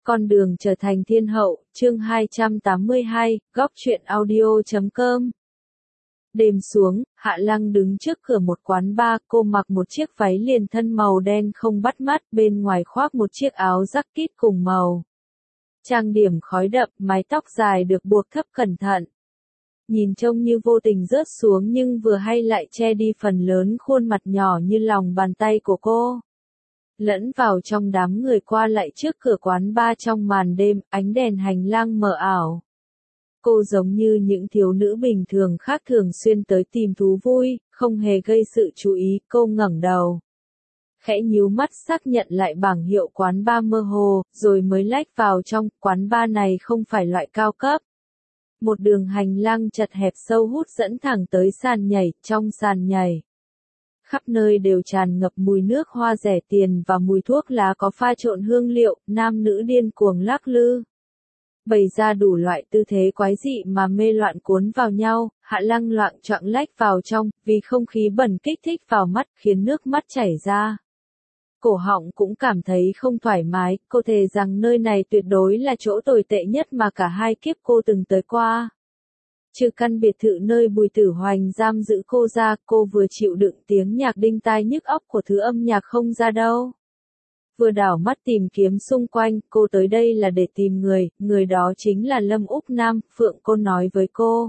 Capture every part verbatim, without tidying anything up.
Con đường trở thành thiên hậu, chương hai trăm tám mươi hai, góc truyện audio chấm com. Đêm xuống, Hạ Lăng đứng trước cửa một quán bar, cô mặc một chiếc váy liền thân màu đen không bắt mắt, bên ngoài khoác một chiếc áo jacket cùng màu. Trang điểm khói đậm, mái tóc dài được buộc thấp cẩn thận. Nhìn trông như vô tình rớt xuống nhưng vừa hay lại che đi phần lớn khuôn mặt nhỏ như lòng bàn tay của cô. Lẫn vào trong đám người qua lại trước cửa quán bar trong màn đêm, ánh đèn hành lang mờ ảo. Cô giống như những thiếu nữ bình thường khác thường xuyên tới tìm thú vui, không hề gây sự chú ý, cô ngẩng đầu. Khẽ nhíu mắt xác nhận lại bảng hiệu quán bar mơ hồ, rồi mới lách vào trong, quán bar này không phải loại cao cấp. Một đường hành lang chật hẹp sâu hút dẫn thẳng tới sàn nhảy, trong sàn nhảy. Khắp nơi đều tràn ngập mùi nước hoa rẻ tiền và mùi thuốc lá có pha trộn hương liệu, nam nữ điên cuồng lắc lư. Bày ra đủ loại tư thế quái dị mà mê loạn cuốn vào nhau, Hạ Lăng loạng choạng lách vào trong, vì không khí bẩn kích thích vào mắt khiến nước mắt chảy ra. Cổ họng cũng cảm thấy không thoải mái, cô thề rằng nơi này tuyệt đối là chỗ tồi tệ nhất mà cả hai kiếp cô từng tới qua. Trừ căn biệt thự nơi Bùi Tử Hoành giam giữ cô ra, cô vừa chịu đựng tiếng nhạc đinh tai nhức óc của thứ âm nhạc không ra đâu. Vừa đảo mắt tìm kiếm xung quanh, cô tới đây là để tìm người, người đó chính là Lâm Úc Nam, Phượng cô nói với cô.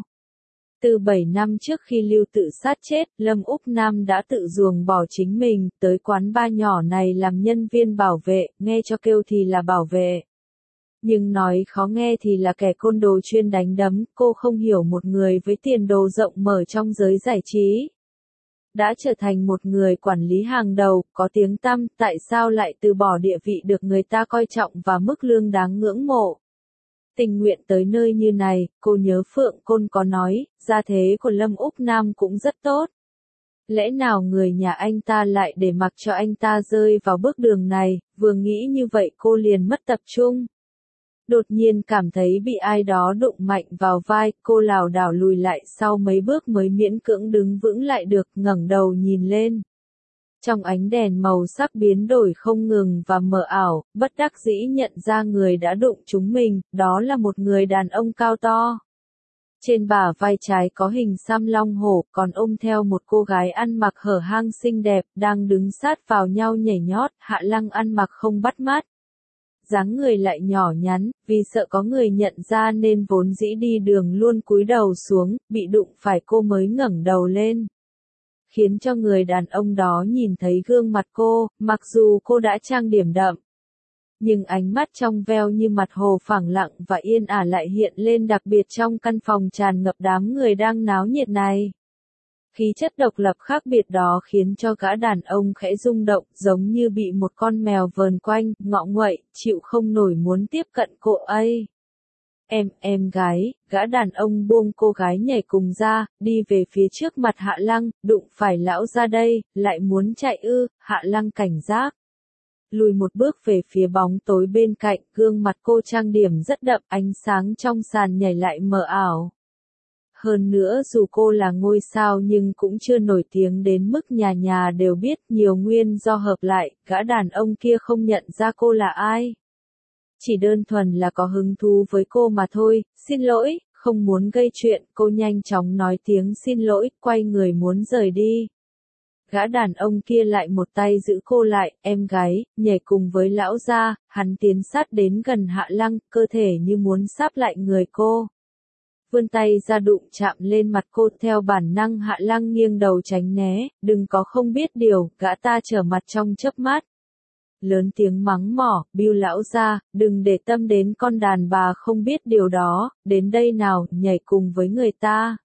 Từ bảy năm trước khi Lưu tự sát chết, Lâm Úc Nam đã tự ruồng bỏ chính mình, tới quán bar nhỏ này làm nhân viên bảo vệ, nghe cho kêu thì là bảo vệ. Nhưng nói khó nghe thì là kẻ côn đồ chuyên đánh đấm, cô không hiểu một người với tiền đồ rộng mở trong giới giải trí. Đã trở thành một người quản lý hàng đầu, có tiếng tăm, tại sao lại từ bỏ địa vị được người ta coi trọng và mức lương đáng ngưỡng mộ. Tình nguyện tới nơi như này, cô nhớ Phượng Côn có nói, gia thế của Lâm Úc Nam cũng rất tốt. Lẽ nào người nhà anh ta lại để mặc cho anh ta rơi vào bước đường này, vừa nghĩ như vậy cô liền mất tập trung. Đột nhiên cảm thấy bị ai đó đụng mạnh vào vai, cô lảo đảo lùi lại sau mấy bước mới miễn cưỡng đứng vững lại được, ngẩng đầu nhìn lên. Trong ánh đèn màu sắc biến đổi không ngừng và mờ ảo, bất đắc dĩ nhận ra người đã đụng chúng mình, đó là một người đàn ông cao to. Trên bả vai trái có hình xăm long hổ, còn ôm theo một cô gái ăn mặc hở hang xinh đẹp, đang đứng sát vào nhau nhảy nhót, Hạ Lăng ăn mặc không bắt mắt. Dáng người lại nhỏ nhắn, vì sợ có người nhận ra nên vốn dĩ đi đường luôn cúi đầu xuống, bị đụng phải cô mới ngẩng đầu lên. Khiến cho người đàn ông đó nhìn thấy gương mặt cô, mặc dù cô đã trang điểm đậm. Nhưng ánh mắt trong veo như mặt hồ phẳng lặng và yên ả lại hiện lên đặc biệt trong căn phòng tràn ngập đám người đang náo nhiệt này. Khí chất độc lập khác biệt đó khiến cho gã đàn ông khẽ rung động, giống như bị một con mèo vờn quanh, ngọ nguậy, chịu không nổi muốn tiếp cận cô ấy. Em, em gái, gã đàn ông buông cô gái nhảy cùng ra, đi về phía trước mặt Hạ Lăng, đụng phải lão ra đây, lại muốn chạy ư, Hạ Lăng cảnh giác. Lùi một bước về phía bóng tối bên cạnh, gương mặt cô trang điểm rất đậm, ánh sáng trong sàn nhảy lại mờ ảo. Hơn nữa dù cô là ngôi sao nhưng cũng chưa nổi tiếng đến mức nhà nhà đều biết, nhiều nguyên do hợp lại, gã đàn ông kia không nhận ra cô là ai. Chỉ đơn thuần là có hứng thú với cô mà thôi, xin lỗi, không muốn gây chuyện, cô nhanh chóng nói tiếng xin lỗi, quay người muốn rời đi. Gã đàn ông kia lại một tay giữ cô lại, em gái, nhảy cùng với lão gia, hắn tiến sát đến gần Hạ Lăng, cơ thể như muốn sáp lại người cô. Vươn tay ra đụng chạm lên mặt cô, theo bản năng Hạ Lăng nghiêng đầu tránh né, đừng có không biết điều, gã ta trở mặt trong chớp mắt. Lớn tiếng mắng mỏ, Bill lão gia, đừng để tâm đến con đàn bà không biết điều đó, đến đây nào, nhảy cùng với người ta.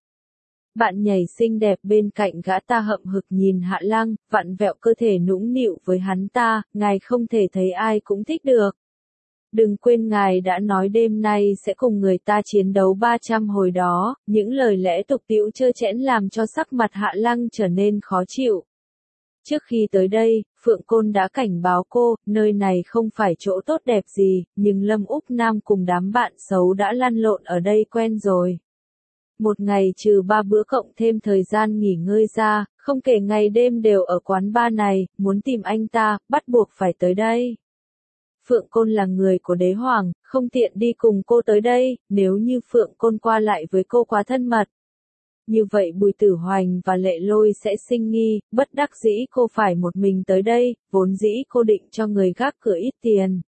Bạn nhảy xinh đẹp bên cạnh gã ta hậm hực nhìn Hạ Lăng, vặn vẹo cơ thể nũng nịu với hắn ta, ngài không thể thấy ai cũng thích được. Đừng quên ngài đã nói đêm nay sẽ cùng người ta chiến đấu ba trăm hồi đó, những lời lẽ tục tĩu trơ trẽn làm cho sắc mặt Hạ Lăng trở nên khó chịu. Trước khi tới đây, Phượng Côn đã cảnh báo cô, nơi này không phải chỗ tốt đẹp gì, nhưng Lâm Úc Nam cùng đám bạn xấu đã lăn lộn ở đây quen rồi. Một ngày trừ ba bữa cộng thêm thời gian nghỉ ngơi ra, không kể ngày đêm đều ở quán bar này, muốn tìm anh ta, bắt buộc phải tới đây. Phượng Côn là người của đế hoàng, không tiện đi cùng cô tới đây, nếu như Phượng Côn qua lại với cô quá thân mật. Như vậy Bùi Tử Hoành và Lệ Lôi sẽ sinh nghi, bất đắc dĩ cô phải một mình tới đây, vốn dĩ cô định cho người gác cửa ít tiền.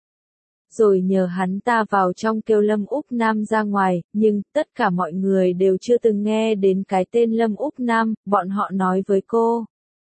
Rồi nhờ hắn ta vào trong kêu Lâm Úc Nam ra ngoài, nhưng tất cả mọi người đều chưa từng nghe đến cái tên Lâm Úc Nam, bọn họ nói với cô.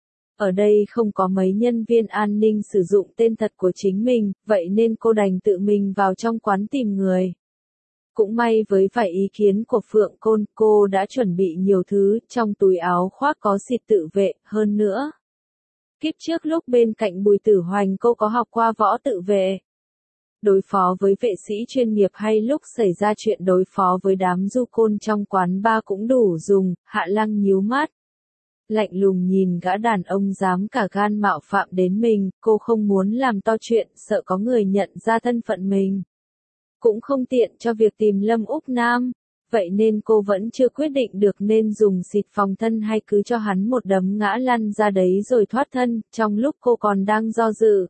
Ở đây không có mấy nhân viên an ninh sử dụng tên thật của chính mình, vậy nên cô đành tự mình vào trong quán tìm người. Cũng may với vài ý kiến của Phượng Côn, cô đã chuẩn bị nhiều thứ, trong túi áo khoác có xịt tự vệ, hơn nữa. Kiếp trước lúc bên cạnh Bùi Tử Hoành cô có học qua võ tự vệ. Đối phó với vệ sĩ chuyên nghiệp hay lúc xảy ra chuyện đối phó với đám du côn trong quán bar cũng đủ dùng, Hạ Lăng nhíu mắt. Lạnh lùng nhìn gã đàn ông dám cả gan mạo phạm đến mình, cô không muốn làm to chuyện, sợ có người nhận ra thân phận mình. Cũng không tiện cho việc tìm Lâm Úc Nam, vậy nên cô vẫn chưa quyết định được nên dùng xịt phòng thân hay cứ cho hắn một đấm ngã lăn ra đấy rồi thoát thân, trong lúc cô còn đang do dự.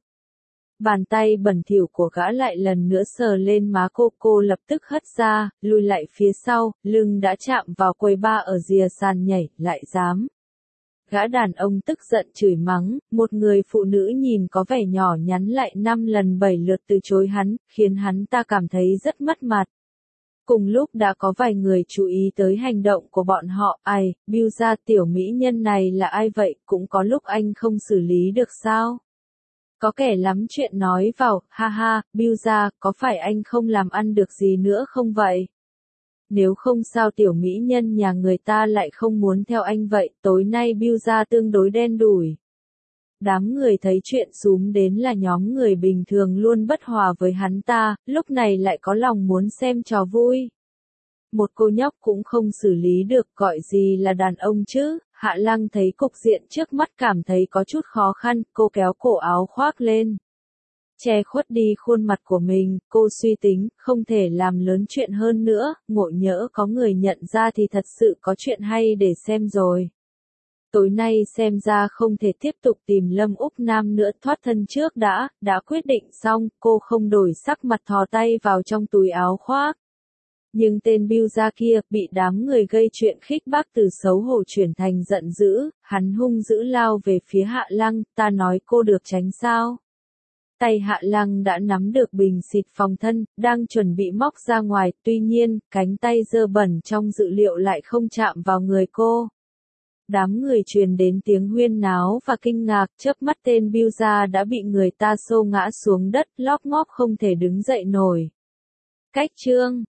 Bàn tay bẩn thỉu của gã lại lần nữa sờ lên má cô, cô lập tức hất ra, lùi lại phía sau, lưng đã chạm vào quầy bar ở rìa sàn nhảy, lại dám. Gã đàn ông tức giận chửi mắng, một người phụ nữ nhìn có vẻ nhỏ nhắn lại năm lần bảy lượt từ chối hắn, khiến hắn ta cảm thấy rất mất mặt. Cùng lúc đã có vài người chú ý tới hành động của bọn họ, ai, Bill ra tiểu mỹ nhân này là ai vậy, cũng có lúc anh không xử lý được sao? Có kẻ lắm chuyện nói vào, ha ha, Bill ra, có phải anh không làm ăn được gì nữa không vậy? Nếu không sao tiểu mỹ nhân nhà người ta lại không muốn theo anh vậy, tối nay Bill ra tương đối đen đủi. Đám người thấy chuyện xúm đến là nhóm người bình thường luôn bất hòa với hắn ta, lúc này lại có lòng muốn xem trò vui. Một cô nhóc cũng không xử lý được, gọi gì là đàn ông chứ? Hạ Lăng thấy cục diện trước mắt cảm thấy có chút khó khăn, cô kéo cổ áo khoác lên. Che khuất đi khuôn mặt của mình, cô suy tính, không thể làm lớn chuyện hơn nữa, ngộ nhỡ có người nhận ra thì thật sự có chuyện hay để xem rồi. Tối nay xem ra không thể tiếp tục tìm Lâm Úc Nam nữa, thoát thân trước đã, đã quyết định xong, cô không đổi sắc mặt thò tay vào trong túi áo khoác. Nhưng tên Bill ra kia, bị đám người gây chuyện khích bác từ xấu hổ chuyển thành giận dữ, hắn hung dữ lao về phía Hạ Lăng, ta nói cô được tránh sao. Tay Hạ Lăng đã nắm được bình xịt phòng thân, đang chuẩn bị móc ra ngoài, tuy nhiên, cánh tay dơ bẩn trong dự liệu lại không chạm vào người cô. Đám người truyền đến tiếng huyên náo và kinh ngạc, chớp mắt tên Bill ra đã bị người ta xô ngã xuống đất, lóp ngóp không thể đứng dậy nổi. Cách chương